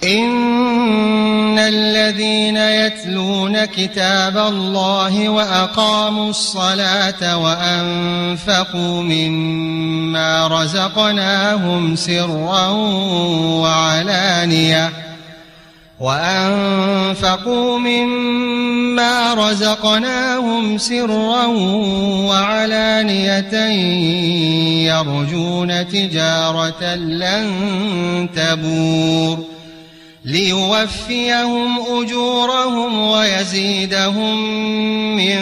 إن الذين يتلون كتاب الله وأقاموا الصلاة وأنفقوا مما رزقناهم سرا وعلانية يرجون تجارة لن تبور ليوفيهم أجورهم ويزيدهم من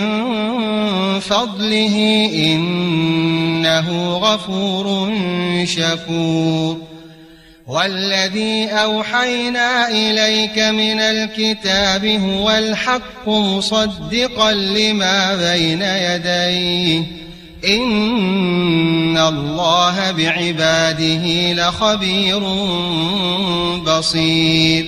فضله إنه غفور شكور والذي أوحينا إليك من الكتاب هو الحق مصدقا لما بين يديه إن الله بعباده لخبير بصير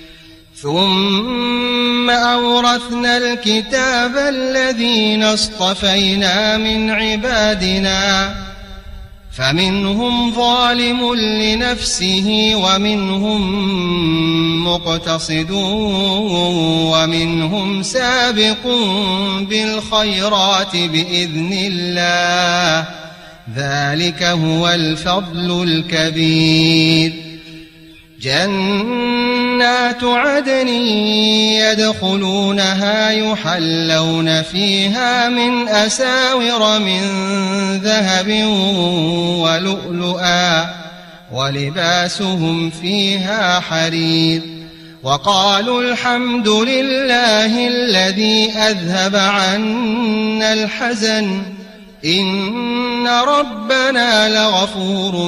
ثم أورثنا الكتاب الذين اصطفينا من عبادنا فمنهم ظالم لنفسه ومنهم مقتصد ومنهم سابق بالخيرات بإذن الله ذلك هو الفضل الكبير جنات عدن يدخلونها يحلون فيها من أساور من ذهب ولؤلؤا ولباسهم فيها حرير وقالوا الحمد لله الذي أذهب عنا الحزن إن ربنا لغفور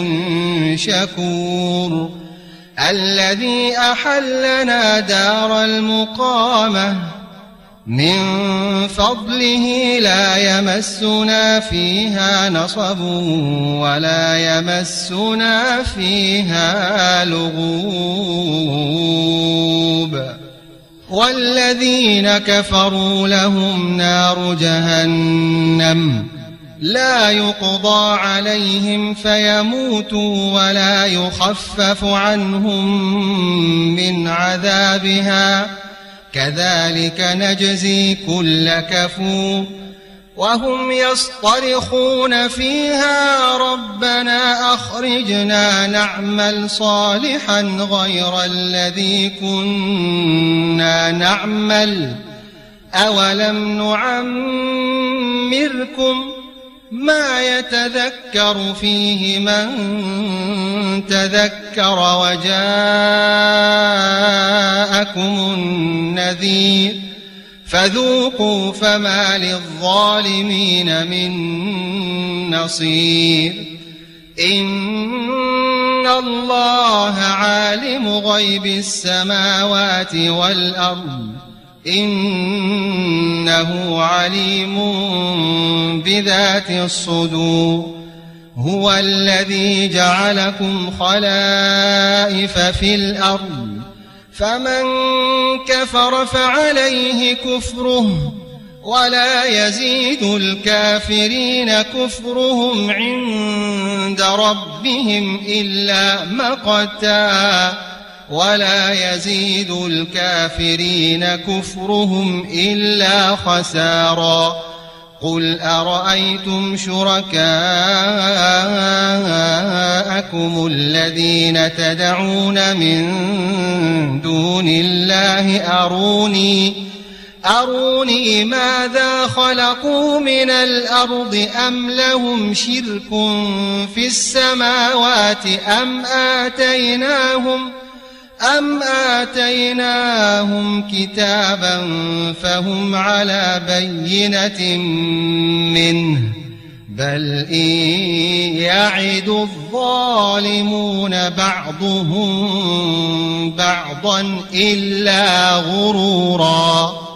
شكور الذي أحلنا دار المقامة من فضله لا يمسنا فيها نصب ولا يمسنا فيها لغوب والذين كفروا لهم نار جهنم لا يقضى عليهم فيموتوا ولا يخفف عنهم من عذابها كذلك نجزي كل كفور وهم يصطرخون فيها ربنا أخرجنا نعمل صالحا غير الذي كنا نعمل أولم نعمركم ما يتذكر فيه من تذكر وجاءكم النذير فذوقوا فما للظالمين من نصير إن الله عالم غيب السماوات والأرض إنه عليم بذات الصدور هو الذي جعلكم خلائف في الأرض فمن كفر فعليه كفره ولا يزيد الكافرين كفرهم عند ربهم إلا مقتا ولا يزيد الكافرين كفرهم إلا خسارا قل أرأيتم شركاءكم الذين تدعون من دون الله أروني ماذا خلقوا من الأرض أم لهم شرك في السماوات أم آتيناهم كتابا فهم على بينة منه بل إن يعد الظالمون بعضهم بعضا إلا غرورا